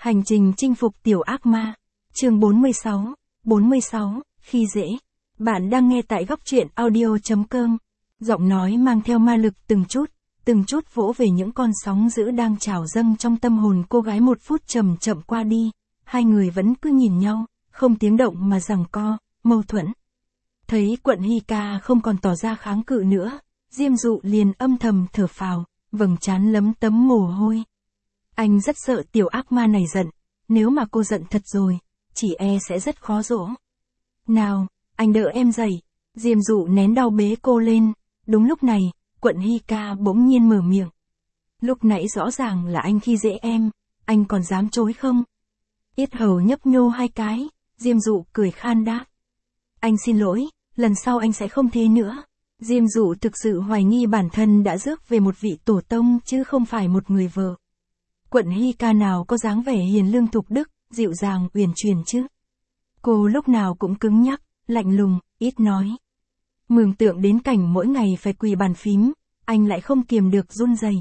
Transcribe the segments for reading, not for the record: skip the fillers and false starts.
Hành trình chinh phục tiểu ác ma. Chương 46, khi dễ. Bạn đang nghe tại góc truyện audio.com. Giọng nói mang theo ma lực từng chút vỗ về những con sóng dữ đang trào dâng trong tâm hồn cô gái. 1 phút chậm chậm qua đi, hai người vẫn cứ nhìn nhau, không tiếng động mà giằng co, mâu thuẫn. Thấy quận Hika không còn tỏ ra kháng cự nữa, Diêm Dụ liền âm thầm thở phào, vầng trán lấm tấm mồ hôi. Anh rất sợ tiểu ác ma này giận, nếu mà cô giận thật rồi, chỉ e sẽ rất khó dỗ. Nào, anh đỡ em dậy. Diêm Dụ nén đau bế cô lên. Đúng lúc này, quận Hika bỗng nhiên mở miệng. Lúc nãy rõ ràng là anh khi dễ em, anh còn dám chối không? Yết hầu nhấp nhô 2 cái, Diêm Dụ cười khan đáp. Anh xin lỗi, lần sau anh sẽ không thế nữa. Diêm Dụ thực sự hoài nghi bản thân đã rước về một vị tổ tông chứ không phải một người vợ. Quận Hika nào có dáng vẻ hiền lương thục đức, dịu dàng uyển chuyển chứ. Cô lúc nào cũng cứng nhắc, lạnh lùng, ít nói. Mường tượng đến cảnh mỗi ngày phải quỳ bàn phím, anh lại không kiềm được run rẩy.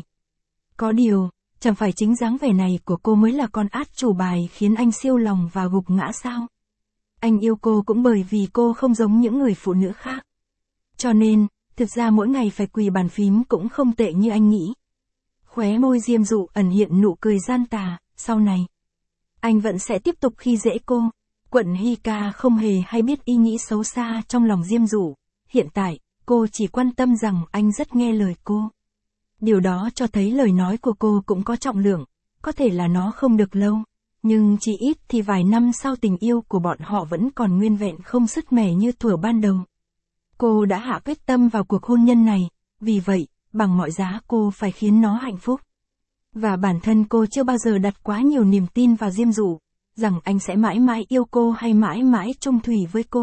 Có điều, chẳng phải chính dáng vẻ này của cô mới là con át chủ bài khiến anh siêu lòng và gục ngã sao? Anh yêu cô cũng bởi vì cô không giống những người phụ nữ khác. Cho nên, thực ra mỗi ngày phải quỳ bàn phím cũng không tệ như anh nghĩ. Khóe môi Diêm Dụ ẩn hiện nụ cười gian tà, sau này anh vẫn sẽ tiếp tục khi dễ cô. Quận Hika không hề hay biết ý nghĩ xấu xa trong lòng Diêm Dụ. Hiện tại, cô chỉ quan tâm rằng anh rất nghe lời cô. Điều đó cho thấy lời nói của cô cũng có trọng lượng, có thể là nó không được lâu, nhưng chỉ ít thì vài năm sau tình yêu của bọn họ vẫn còn nguyên vẹn không sứt mẻ như thuở ban đầu. Cô đã hạ quyết tâm vào cuộc hôn nhân này, vì vậy, bằng mọi giá cô phải khiến nó hạnh phúc. Và bản thân cô chưa bao giờ đặt quá nhiều niềm tin vào Diêm Dụ, rằng anh sẽ mãi mãi yêu cô hay mãi mãi chung thủy với cô.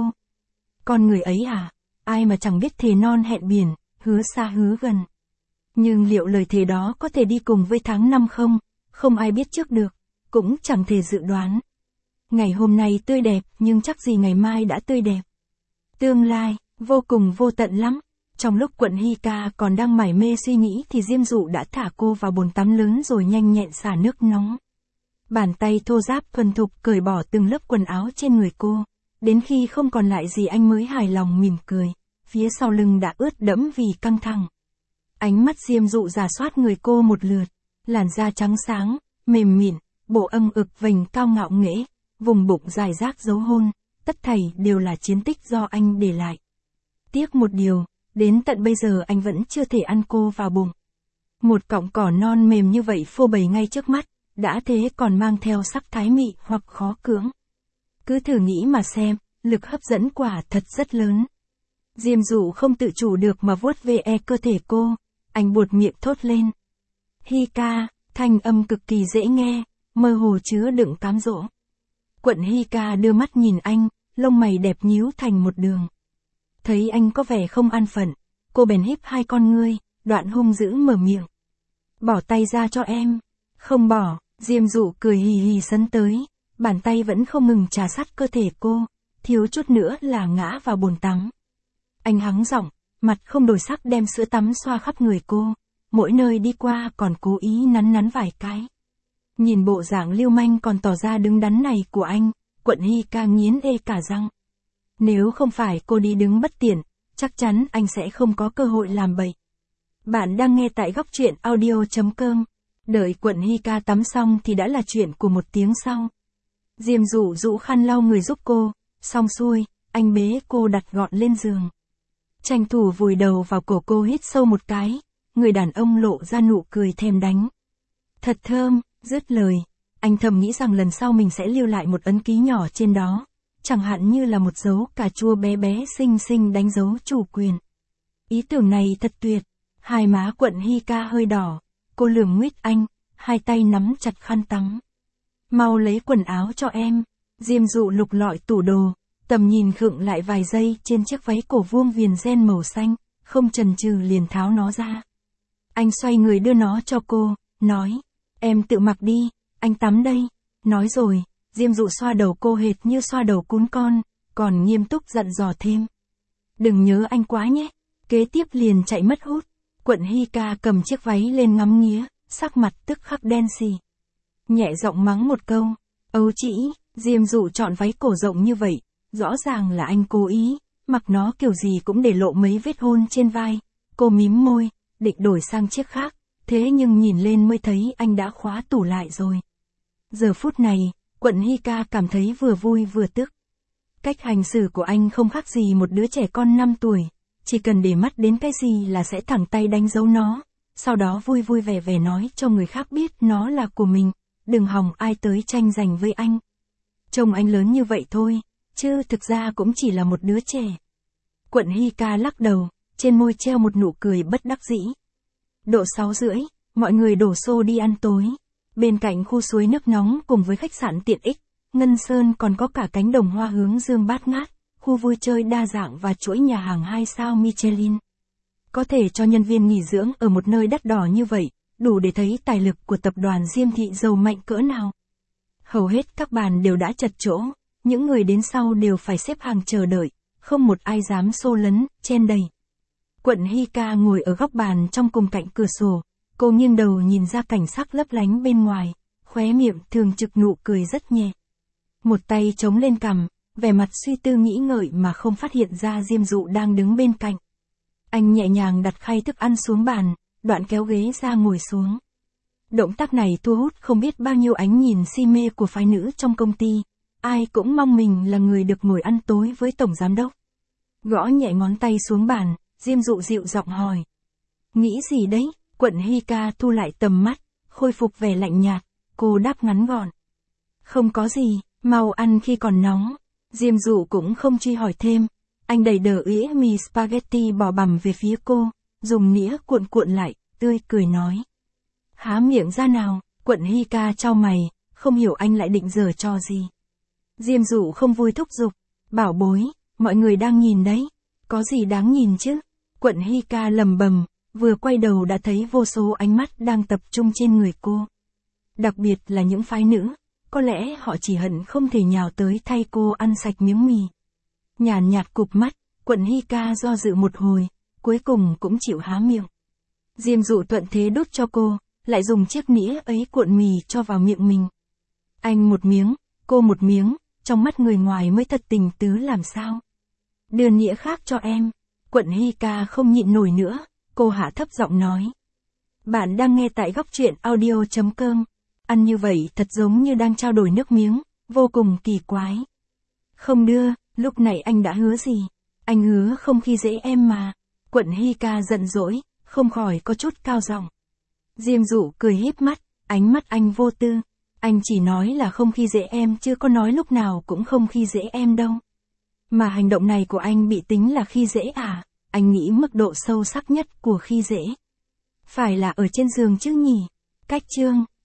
Con người ấy à, ai mà chẳng biết thề non hẹn biển, hứa xa hứa gần. Nhưng liệu lời thề đó có thể đi cùng với tháng năm không? Không ai biết trước được, cũng chẳng thể dự đoán. Ngày hôm nay tươi đẹp nhưng chắc gì ngày mai đã tươi đẹp. Tương lai, vô cùng vô tận lắm. Trong lúc quận Hika còn đang mải mê suy nghĩ thì Diêm Dụ đã thả cô vào bồn tắm lớn rồi nhanh nhẹn xả nước nóng. Bàn tay thô ráp thuần thục cởi bỏ từng lớp quần áo trên người cô. Đến khi không còn lại gì anh mới hài lòng mỉm cười, phía sau lưng đã ướt đẫm vì căng thẳng. Ánh mắt Diêm Dụ rà soát người cô một lượt, làn da trắng sáng, mềm mịn, bộ âm ực vành cao ngạo nghễ, vùng bụng dài rác dấu hôn, tất thảy đều là chiến tích do anh để lại. Tiếc một điều, đến tận bây giờ anh vẫn chưa thể ăn cô vào bụng. Một cọng cỏ non mềm như vậy phô bày ngay trước mắt, đã thế còn mang theo sắc thái mị hoặc khó cưỡng. Cứ thử nghĩ mà xem, lực hấp dẫn quả thật rất lớn. Diêm Dụ không tự chủ được mà vuốt ve cơ thể cô, anh buột miệng thốt lên. Hika, thanh âm cực kỳ dễ nghe, mơ hồ chứa đựng cám dỗ. Quận Hika đưa mắt nhìn anh, lông mày đẹp nhíu thành một đường. Thấy anh có vẻ không an phận, cô bèn híp 2 con ngươi, đoạn hung dữ mở miệng. Bỏ tay ra cho em. Không bỏ, Diêm Dụ cười hì hì sấn tới, bàn tay vẫn không ngừng trà sát cơ thể cô, thiếu chút nữa là ngã vào bồn tắm. Anh hắng giọng, mặt không đổi sắc đem sữa tắm xoa khắp người cô, mỗi nơi đi qua còn cố ý nắn vài cái. Nhìn bộ dạng lưu manh còn tỏ ra đứng đắn này của anh, quận Hika nghiến cả răng. Nếu không phải cô đi đứng bất tiện, chắc chắn anh sẽ không có cơ hội làm bậy. Bạn đang nghe tại góc truyện audio.com. Đợi quận Hika tắm xong thì đã là chuyện của 1 tiếng sau. Diêm Dụ rũ khăn lau người giúp cô, xong xuôi, anh bế cô đặt gọn lên giường. Tranh thủ vùi đầu vào cổ cô hít sâu một cái, người đàn ông lộ ra nụ cười thèm đánh. Thật thơm, dứt lời, anh thầm nghĩ rằng lần sau mình sẽ lưu lại một ấn ký nhỏ trên đó, chẳng hạn như là một dấu cà chua bé bé xinh xinh đánh dấu chủ quyền. Ý tưởng này thật tuyệt, hai má quận Hika hơi đỏ, cô lườm nguyết anh, 2 tay nắm chặt khăn tắm. Mau lấy quần áo cho em. Diêm Dụ lục lọi tủ đồ, tầm nhìn khựng lại vài giây trên chiếc váy cổ vuông viền ren màu xanh, không chần chừ liền tháo nó ra. Anh xoay người đưa nó cho cô, nói, em tự mặc đi, anh tắm đây. Nói rồi, Diêm Dụ xoa đầu cô hệt như xoa đầu cún con, còn nghiêm túc dặn dò thêm. Đừng nhớ anh quá nhé. Kế tiếp liền chạy mất hút. Quận Hika cầm chiếc váy lên ngắm nghía, sắc mặt tức khắc đen xì. nhẹ giọng mắng một câu. Ấu trĩ, Diêm Dụ chọn váy cổ rộng như vậy, rõ ràng là anh cố ý, mặc nó kiểu gì cũng để lộ mấy vết hôn trên vai. Cô mím môi, định đổi sang chiếc khác, thế nhưng nhìn lên mới thấy anh đã khóa tủ lại rồi. Giờ phút này, Quận Hy Ca cảm thấy vừa vui vừa tức. Cách hành xử của anh không khác gì một đứa trẻ con 5 tuổi, chỉ cần để mắt đến cái gì là sẽ thẳng tay đánh dấu nó, sau đó vui vui vẻ vẻ nói cho người khác biết nó là của mình, đừng hòng ai tới tranh giành với anh. Trông anh lớn như vậy thôi, chứ thực ra cũng chỉ là một đứa trẻ. Quận Hy Ca lắc đầu, trên môi treo một nụ cười bất đắc dĩ. Độ 6:30, mọi người đổ xô đi ăn tối. Bên cạnh khu suối nước nóng cùng với khách sạn tiện ích, Ngân Sơn còn có cả cánh đồng hoa hướng dương bát ngát, khu vui chơi đa dạng và chuỗi nhà hàng 2 sao Michelin. Có thể cho nhân viên nghỉ dưỡng ở một nơi đắt đỏ như vậy, đủ để thấy tài lực của tập đoàn Diêm Thị giàu mạnh cỡ nào. Hầu hết các bàn đều đã chật chỗ, những người đến sau đều phải xếp hàng chờ đợi, không một ai dám xô lấn, chen đầy. Quận Hy Ca ngồi ở góc bàn trong cùng cạnh cửa sổ, cô nghiêng đầu nhìn ra cảnh sắc lấp lánh bên ngoài, khóe miệng thường trực nụ cười rất nhẹ. Một tay chống lên cằm, vẻ mặt suy tư nghĩ ngợi mà không phát hiện ra Diêm Dụ đang đứng bên cạnh. Anh nhẹ nhàng đặt khay thức ăn xuống bàn, đoạn kéo ghế ra ngồi xuống. Động tác này thu hút không biết bao nhiêu ánh nhìn si mê của phái nữ trong công ty, ai cũng mong mình là người được ngồi ăn tối với tổng giám đốc. Gõ nhẹ ngón tay xuống bàn, Diêm Dụ dịu giọng hỏi. Nghĩ gì đấy? Quận Hy Ca thu lại tầm mắt, khôi phục vẻ lạnh nhạt, cô đáp ngắn gọn. Không có gì, mau ăn khi còn nóng. Diêm Dụ cũng không truy hỏi thêm, anh đẩy đỡ ĩa mì spaghetti bò bằm về phía cô, dùng nĩa cuộn cuộn lại, tươi cười nói. Há miệng ra nào? Quận Hy Ca chau mày, không hiểu anh lại định giở trò gì. Diêm Dụ không vui thúc giục, bảo bối, mọi người đang nhìn đấy, có gì đáng nhìn chứ? Quận Hy Ca lầm bầm, vừa quay đầu đã thấy vô số ánh mắt đang tập trung trên người cô. Đặc biệt là những phái nữ, có lẽ họ chỉ hận không thể nhào tới thay cô ăn sạch miếng mì. Nhàn nhạt cụp mắt, Quận Hy Ca do dự một hồi, cuối cùng cũng chịu há miệng. Diêm Dụ thuận thế đút cho cô, lại dùng chiếc nĩa ấy cuộn mì cho vào miệng mình. Anh một miếng, cô một miếng, trong mắt người ngoài mới thật tình tứ làm sao. Đưa nĩa khác cho em. Quận Hy Ca không nhịn nổi nữa, cô hạ thấp giọng nói. Bạn đang nghe tại góc truyện audio.com. Ăn như vậy thật giống như đang trao đổi nước miếng, vô cùng kỳ quái. Không đưa, lúc này anh đã hứa gì? Anh hứa không khi dễ em mà. Quận Hy Ca giận dỗi, không khỏi có chút cao giọng. Diêm Dụ cười híp mắt, ánh mắt anh vô tư. Anh chỉ nói là không khi dễ em chứ có nói lúc nào cũng không khi dễ em đâu. Mà hành động này của anh bị tính là khi dễ à? Anh nghĩ mức độ sâu sắc nhất của khi dễ phải là ở trên giường chứ nhỉ? Cách chương